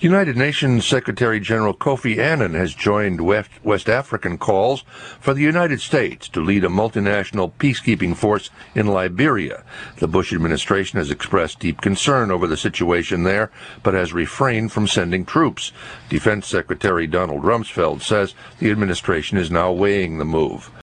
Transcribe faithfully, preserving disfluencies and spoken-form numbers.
United Nations Secretary General Kofi Annan has joined West, West African calls for the United States to lead a multinational peacekeeping force in Liberia. The Bush administration has expressed deep concern over the situation there, but has refrained from sending troops. Defense Secretary Donald Rumsfeld says the administration is now weighing the move.